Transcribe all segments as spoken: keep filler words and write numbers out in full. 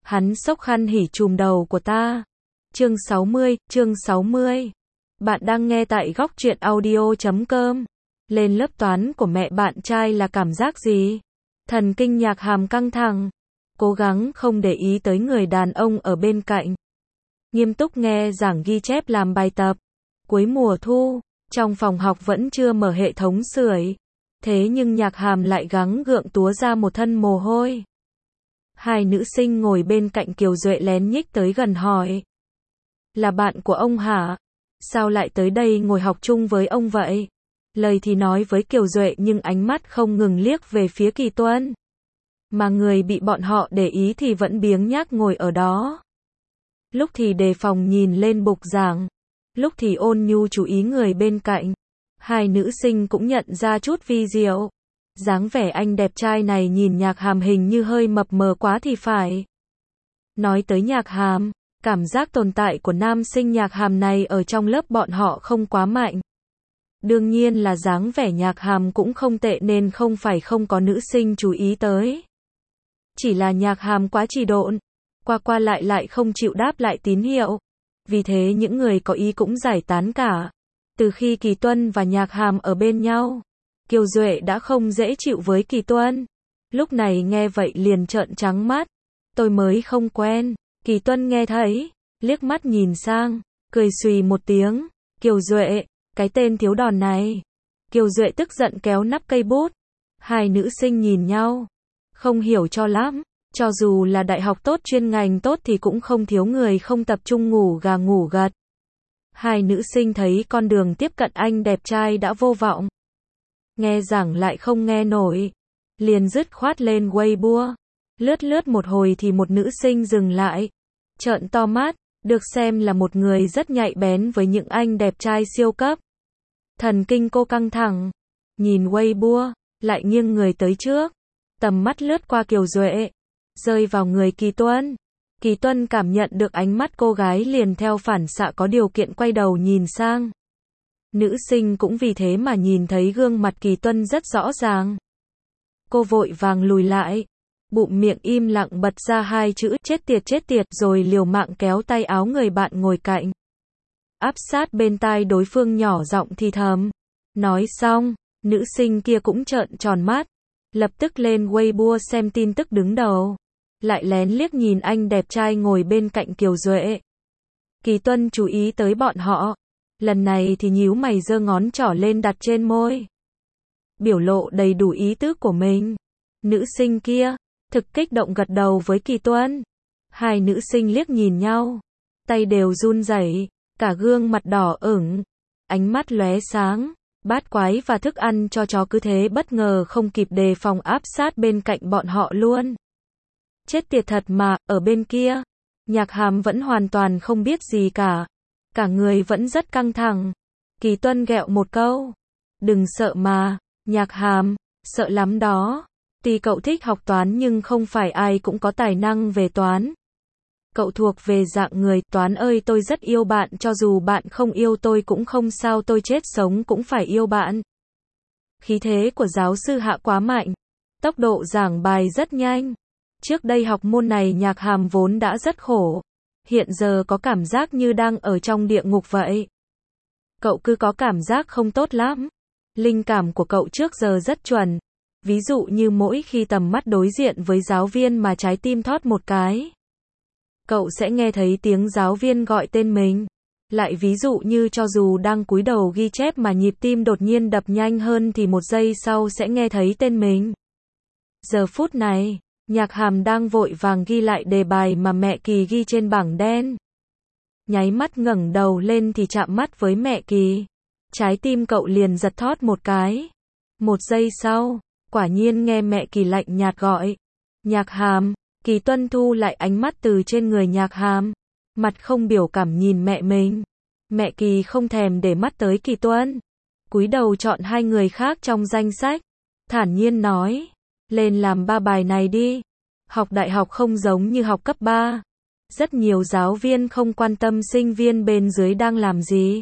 Hắn xốc khăn hỉ trùm đầu của ta. Chương sáu mươi, chương sáu mươi. Bạn đang nghe tại góc truyện audio chấm com. Lên lớp toán của mẹ bạn trai là cảm giác gì? Thần kinh Nhạc Hàm căng thẳng, cố gắng không để ý tới người đàn ông ở bên cạnh. Nghiêm túc nghe giảng ghi chép làm bài tập. Cuối mùa thu, trong phòng học vẫn chưa mở hệ thống sưởi. Thế nhưng Nhạc Hàm lại gắng gượng túa ra một thân mồ hôi. Hai nữ sinh ngồi bên cạnh Kiều Duệ lén nhích tới gần hỏi. Là bạn của ông hả? Sao lại tới đây ngồi học chung với ông vậy? Lời thì nói với Kiều Duệ nhưng ánh mắt không ngừng liếc về phía Kỳ Tuân. Mà người bị bọn họ để ý thì vẫn biếng nhác ngồi ở đó. Lúc thì đề phòng nhìn lên bục giảng, lúc thì ôn nhu chú ý người bên cạnh. Hai nữ sinh cũng nhận ra chút vi diệu. Dáng vẻ anh đẹp trai này nhìn Nhạc Hàm hình như hơi mập mờ quá thì phải. Nói tới Nhạc Hàm, cảm giác tồn tại của nam sinh Nhạc Hàm này ở trong lớp bọn họ không quá mạnh. Đương nhiên là dáng vẻ Nhạc Hàm cũng không tệ nên không phải không có nữ sinh chú ý tới. Chỉ là Nhạc Hàm quá trì độn, qua qua lại lại không chịu đáp lại tín hiệu. Vì thế những người có ý cũng giải tán cả. Từ khi Kỳ Tuân và Nhạc Hàm ở bên nhau, Kiều Duệ đã không dễ chịu với Kỳ Tuân. Lúc này nghe vậy liền trợn trắng mắt. Tôi mới không quen. Kỳ Tuân nghe thấy, liếc mắt nhìn sang, cười xùy một tiếng. Kiều Duệ, cái tên thiếu đòn này. Kiều Duệ tức giận kéo nắp cây bút. Hai nữ sinh nhìn nhau, không hiểu cho lắm. Cho dù là đại học tốt chuyên ngành tốt thì cũng không thiếu người không tập trung ngủ gà ngủ gật. Hai nữ sinh thấy con đường tiếp cận anh đẹp trai đã vô vọng. Nghe giảng lại không nghe nổi. Liền dứt khoát lên Weibo. Lướt lướt một hồi thì một nữ sinh dừng lại. Trợn to mắt, được xem là một người rất nhạy bén với những anh đẹp trai siêu cấp. Thần kinh cô căng thẳng. Nhìn Weibo, lại nghiêng người tới trước. Tầm mắt lướt qua Kiều Duệ, rơi vào người Kỳ Tuân. Kỳ Tuân cảm nhận được ánh mắt cô gái liền theo phản xạ có điều kiện quay đầu nhìn sang. Nữ sinh cũng vì thế mà nhìn thấy gương mặt Kỳ Tuân rất rõ ràng. Cô vội vàng lùi lại, bụm miệng im lặng bật ra hai chữ chết tiệt chết tiệt rồi liều mạng kéo tay áo người bạn ngồi cạnh. Áp sát bên tai đối phương nhỏ giọng thì thầm. Nói xong, nữ sinh kia cũng trợn tròn mắt, lập tức lên Weibo xem tin tức đứng đầu. Lại lén liếc nhìn anh đẹp trai ngồi bên cạnh Kiều Duệ. Kỳ Tuân chú ý tới bọn họ. Lần này thì nhíu mày giơ ngón trỏ lên đặt trên môi. Biểu lộ đầy đủ ý tứ của mình. Nữ sinh kia, thực kích động gật đầu với Kỳ Tuân. Hai nữ sinh liếc nhìn nhau. Tay đều run rẩy, cả gương mặt đỏ ửng. Ánh mắt lóe sáng. Bát quái và thức ăn cho chó cứ thế bất ngờ không kịp đề phòng áp sát bên cạnh bọn họ luôn. Chết tiệt thật mà, ở bên kia, Nhạc Hàm vẫn hoàn toàn không biết gì cả. Cả người vẫn rất căng thẳng. Kỳ Tuân ghẹo một câu. Đừng sợ mà, Nhạc Hàm, sợ lắm đó. Tuy cậu thích học toán nhưng không phải ai cũng có tài năng về toán. Cậu thuộc về dạng người, toán ơi tôi rất yêu bạn cho dù bạn không yêu tôi cũng không sao tôi chết sống cũng phải yêu bạn. Khí thế của giáo sư Hạ quá mạnh. Tốc độ giảng bài rất nhanh. Trước đây học môn này Nhạc Hàm vốn đã rất khổ. Hiện giờ có cảm giác như đang ở trong địa ngục vậy. Cậu cứ có cảm giác không tốt lắm. Linh cảm của cậu trước giờ rất chuẩn. Ví dụ như mỗi khi tầm mắt đối diện với giáo viên mà trái tim thót một cái. Cậu sẽ nghe thấy tiếng giáo viên gọi tên mình. Lại ví dụ như cho dù đang cúi đầu ghi chép mà nhịp tim đột nhiên đập nhanh hơn thì một giây sau sẽ nghe thấy tên mình. Giờ phút này, Nhạc Hàm đang vội vàng ghi lại đề bài mà mẹ Kỳ ghi trên bảng đen. Nháy mắt ngẩng đầu lên thì chạm mắt với mẹ Kỳ. Trái tim cậu liền giật thót một cái. Một giây sau, quả nhiên nghe mẹ Kỳ lạnh nhạt gọi. Nhạc Hàm. Kỳ Tuân thu lại ánh mắt từ trên người Nhạc Hàm. Mặt không biểu cảm nhìn mẹ mình. Mẹ Kỳ không thèm để mắt tới Kỳ Tuân. Cúi đầu chọn hai người khác trong danh sách. Thản nhiên nói. Lên làm ba bài này đi. Học đại học không giống như học cấp ba. Rất nhiều giáo viên không quan tâm sinh viên bên dưới đang làm gì.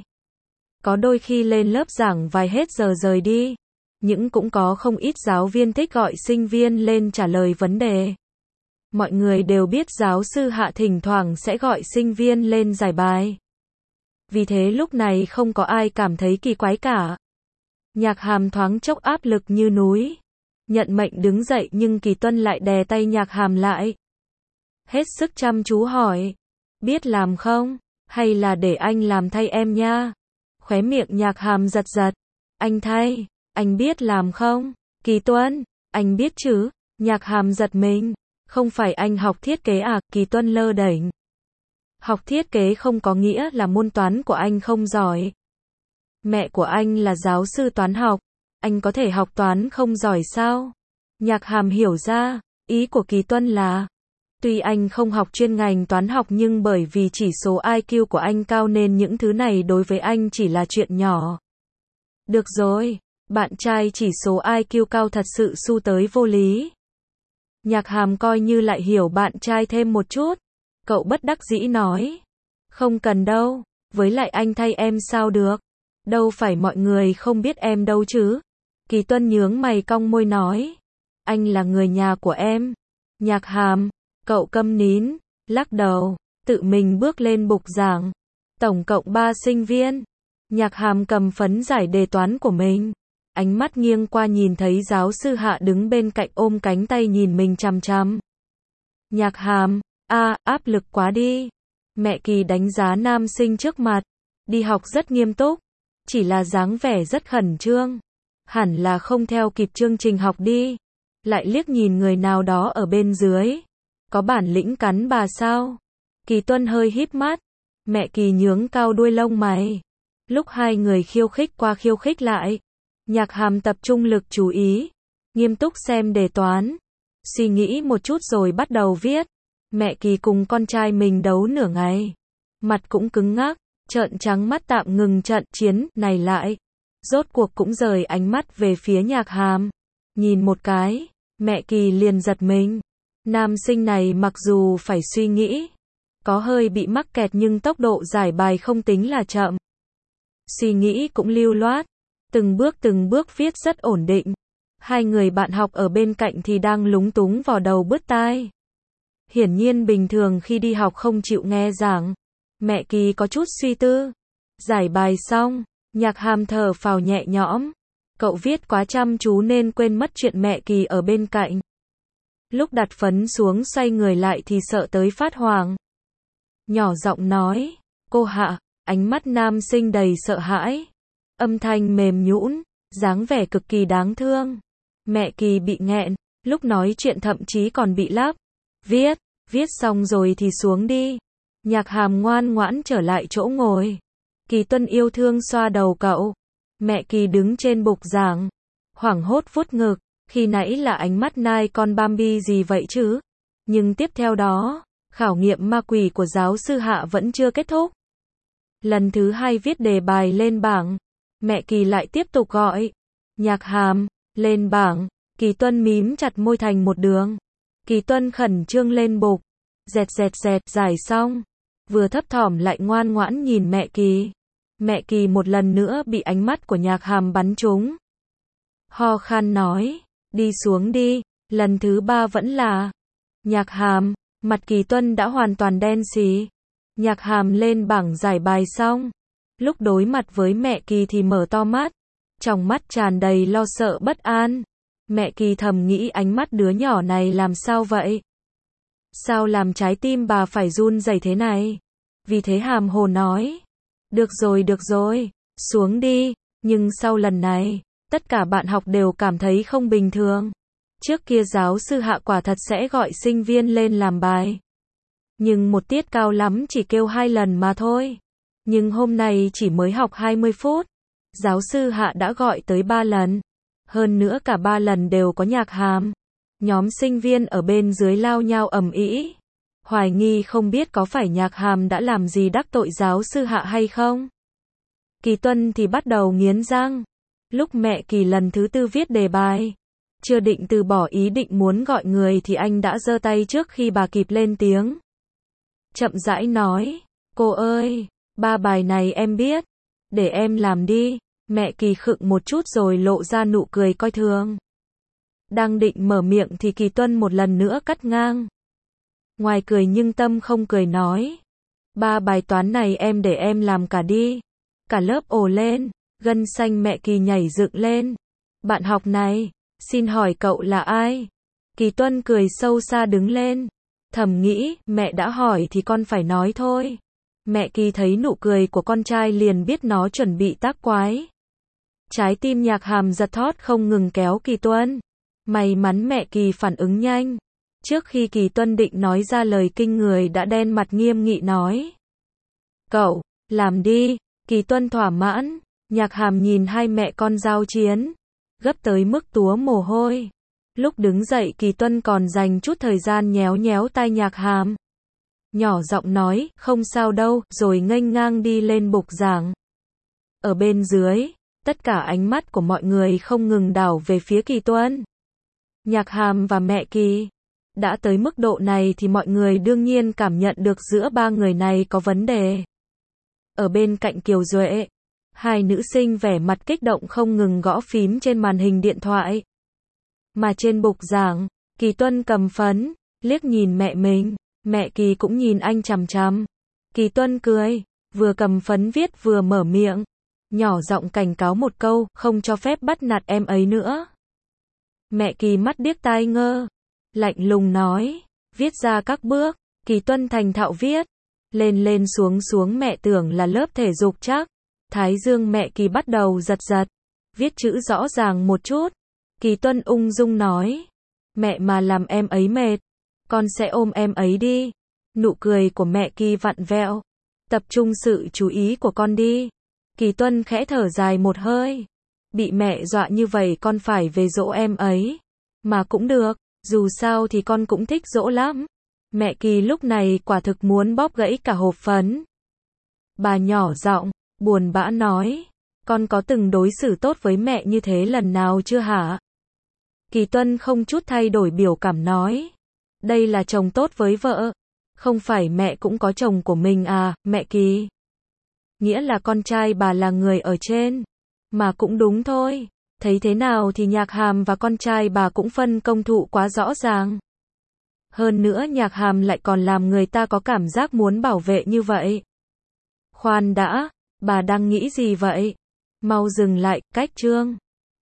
Có đôi khi lên lớp giảng vài hết giờ rời đi. Nhưng cũng có không ít giáo viên thích gọi sinh viên lên trả lời vấn đề. Mọi người đều biết giáo sư Hạ thỉnh thoảng sẽ gọi sinh viên lên giải bài. Vì thế lúc này không có ai cảm thấy kỳ quái cả. Nhạc Hàm thoáng chốc áp lực như núi. Nhận mệnh đứng dậy nhưng Kỳ Tuân lại đè tay Nhạc Hàm lại. Hết sức chăm chú hỏi. Biết làm không? Hay là để anh làm thay em nha? Khóe miệng Nhạc Hàm giật giật. Anh thay, anh biết làm không? Kỳ Tuân, anh biết chứ? Nhạc Hàm giật mình. Không phải anh học thiết kế à? Kỳ Tuân lơ đễnh. Học thiết kế không có nghĩa là môn toán của anh không giỏi. Mẹ của anh là giáo sư toán học. Anh có thể học toán không giỏi sao? Nhạc Hàm hiểu ra. Ý của Kỳ Tuân là, tuy anh không học chuyên ngành toán học nhưng bởi vì chỉ số i kiu của anh cao nên những thứ này đối với anh chỉ là chuyện nhỏ. Được rồi, bạn trai chỉ số i kiu cao thật sự xu tới vô lý. Nhạc Hàm coi như lại hiểu bạn trai thêm một chút. Cậu bất đắc dĩ nói. Không cần đâu, với lại anh thay em sao được. Đâu phải mọi người không biết em đâu chứ. Kỳ Tuân nhướng mày cong môi nói. Anh là người nhà của em. Nhạc Hàm, cậu câm nín, lắc đầu, tự mình bước lên bục giảng. Tổng cộng ba sinh viên. Nhạc Hàm cầm phấn giải đề toán của mình. Ánh mắt nghiêng qua nhìn thấy giáo sư Hạ đứng bên cạnh ôm cánh tay nhìn mình chằm chằm. Nhạc Hàm, a à, áp lực quá đi. Mẹ Kỳ đánh giá nam sinh trước mặt. Đi học rất nghiêm túc. Chỉ là dáng vẻ rất khẩn trương. Hẳn là không theo kịp chương trình học đi. Lại liếc nhìn người nào đó ở bên dưới. Có bản lĩnh cắn bà sao? Kỳ Tuân hơi híp mắt. Mẹ Kỳ nhướng cao đuôi lông mày. Lúc hai người khiêu khích qua khiêu khích lại. Nhạc Hàm tập trung lực chú ý. Nghiêm túc xem đề toán. Suy nghĩ một chút rồi bắt đầu viết. Mẹ Kỳ cùng con trai mình đấu nửa ngày. Mặt cũng cứng ngắc. Trợn trắng mắt tạm ngừng trận chiến này lại. Rốt cuộc cũng rời ánh mắt về phía Nhạc Hàm. Nhìn một cái. Mẹ Kỳ liền giật mình. Nam sinh này mặc dù phải suy nghĩ. Có hơi bị mắc kẹt nhưng tốc độ giải bài không tính là chậm. Suy nghĩ cũng lưu loát. Từng bước từng bước viết rất ổn định. Hai người bạn học ở bên cạnh thì đang lúng túng vò đầu bứt tai. Hiển nhiên bình thường khi đi học không chịu nghe giảng. Mẹ Kỳ có chút suy tư. Giải bài xong, Nhạc Hàm thở phào nhẹ nhõm. Cậu viết quá chăm chú nên quên mất chuyện mẹ Kỳ ở bên cạnh. Lúc đặt phấn xuống xoay người lại thì sợ tới phát hoảng. Nhỏ giọng nói, cô Hạ, ánh mắt nam sinh đầy sợ hãi. Âm thanh mềm nhũn, dáng vẻ cực kỳ đáng thương. Mẹ Kỳ bị nghẹn, lúc nói chuyện thậm chí còn bị lắp. Viết, viết xong rồi thì xuống đi. Nhạc Hàm ngoan ngoãn trở lại chỗ ngồi. Kỳ Tuân yêu thương xoa đầu cậu. Mẹ Kỳ đứng trên bục giảng. Hoảng hốt vuốt ngực. Khi nãy là ánh mắt nai con Bambi gì vậy chứ? Nhưng tiếp theo đó, khảo nghiệm ma quỷ của giáo sư Hạ vẫn chưa kết thúc. Lần thứ hai viết đề bài lên bảng. Mẹ Kỳ lại tiếp tục gọi. Nhạc Hàm, lên bảng. Kỳ Tuân mím chặt môi thành một đường. Kỳ Tuân khẩn trương lên bục. Dẹt dẹt dẹt giải xong. Vừa thấp thỏm lại ngoan ngoãn nhìn mẹ Kỳ. Mẹ Kỳ một lần nữa bị ánh mắt của Nhạc Hàm bắn trúng. Ho khan nói. Đi xuống đi. Lần thứ ba vẫn là. Nhạc Hàm. Mặt Kỳ Tuân đã hoàn toàn đen xì. Nhạc Hàm lên bảng giải bài xong. Lúc đối mặt với mẹ Kỳ thì mở to mắt. Trong mắt tràn đầy lo sợ bất an. Mẹ Kỳ thầm nghĩ ánh mắt đứa nhỏ này làm sao vậy? Sao làm trái tim bà phải run rẩy thế này? Vì thế hàm hồ nói. Được rồi được rồi, xuống đi. Nhưng sau lần này, tất cả bạn học đều cảm thấy không bình thường. Trước kia giáo sư Hạ quả thật sẽ gọi sinh viên lên làm bài. Nhưng một tiết cao lắm chỉ kêu hai lần mà thôi. Nhưng hôm nay chỉ mới học hai mươi phút. Giáo sư Hạ đã gọi tới ba lần. Hơn nữa cả ba lần đều có Nhạc Hàm. Nhóm sinh viên ở bên dưới lao nhau ầm ĩ. Hoài nghi không biết có phải Nhạc Hàm đã làm gì đắc tội giáo sư Hạ hay không. Kỳ Tuân thì bắt đầu nghiến răng. Lúc mẹ Kỳ lần thứ tư viết đề bài. Chưa định từ bỏ ý định muốn gọi người thì anh đã giơ tay trước khi bà kịp lên tiếng. Chậm rãi nói. Cô ơi, ba bài này em biết. Để em làm đi. Mẹ Kỳ khựng một chút rồi lộ ra nụ cười coi thường. Đang định mở miệng thì Kỳ Tuân một lần nữa cắt ngang. Ngoài cười nhưng tâm không cười nói. Ba bài toán này em để em làm cả đi. Cả lớp ồ lên, gân xanh mẹ Kỳ nhảy dựng lên. Bạn học này, xin hỏi cậu là ai? Kỳ Tuân cười sâu xa đứng lên. Thầm nghĩ, mẹ đã hỏi thì con phải nói thôi. Mẹ Kỳ thấy nụ cười của con trai liền biết nó chuẩn bị tác quái. Trái tim Nhạc Hàm giật thót không ngừng kéo Kỳ Tuân. May mắn mẹ Kỳ phản ứng nhanh. Trước khi Kỳ Tuân định nói ra lời kinh người đã đen mặt nghiêm nghị nói. Cậu, làm đi. Kỳ Tuân thỏa mãn. Nhạc Hàm nhìn hai mẹ con giao chiến. Gấp tới mức túa mồ hôi. Lúc đứng dậy Kỳ Tuân còn dành chút thời gian nhéo nhéo tai Nhạc Hàm. Nhỏ giọng nói, không sao đâu, rồi nghênh ngang đi lên bục giảng. Ở bên dưới, tất cả ánh mắt của mọi người không ngừng đảo về phía Kỳ Tuân. Nhạc Hàm và mẹ Kỳ. Đã tới mức độ này thì mọi người đương nhiên cảm nhận được giữa ba người này có vấn đề. Ở bên cạnh Kiều Duệ, hai nữ sinh vẻ mặt kích động không ngừng gõ phím trên màn hình điện thoại. Mà trên bục giảng, Kỳ Tuân cầm phấn, liếc nhìn mẹ mình, mẹ Kỳ cũng nhìn anh chằm chằm. Kỳ Tuân cười, vừa cầm phấn viết vừa mở miệng, nhỏ giọng cảnh cáo một câu, không cho phép bắt nạt em ấy nữa. Mẹ Kỳ mắt điếc tai ngơ, lạnh lùng nói, viết ra các bước. Kỳ Tuân thành thạo viết, lên lên xuống xuống mẹ tưởng là lớp thể dục chắc. Thái dương mẹ Kỳ bắt đầu giật giật, viết chữ rõ ràng một chút. Kỳ Tuân ung dung nói, mẹ mà làm em ấy mệt, con sẽ ôm em ấy đi. Nụ cười của mẹ Kỳ vặn vẹo, tập trung sự chú ý của con đi. Kỳ Tuân khẽ thở dài một hơi, bị mẹ dọa như vậy con phải về dỗ em ấy. Mà cũng được, dù sao thì con cũng thích dỗ lắm. Mẹ Kỳ lúc này quả thực muốn bóp gãy cả hộp phấn. Bà nhỏ giọng, buồn bã nói, con có từng đối xử tốt với mẹ như thế lần nào chưa hả? Kỳ Tuân không chút thay đổi biểu cảm nói, đây là chồng tốt với vợ, không phải mẹ cũng có chồng của mình à, mẹ Kỳ. Nghĩa là con trai bà là người ở trên, mà cũng đúng thôi, thấy thế nào thì Nhạc Hàm và con trai bà cũng phân công thụ quá rõ ràng. Hơn nữa Nhạc Hàm lại còn làm người ta có cảm giác muốn bảo vệ như vậy. Khoan đã, bà đang nghĩ gì vậy? Mau dừng lại, cách chương.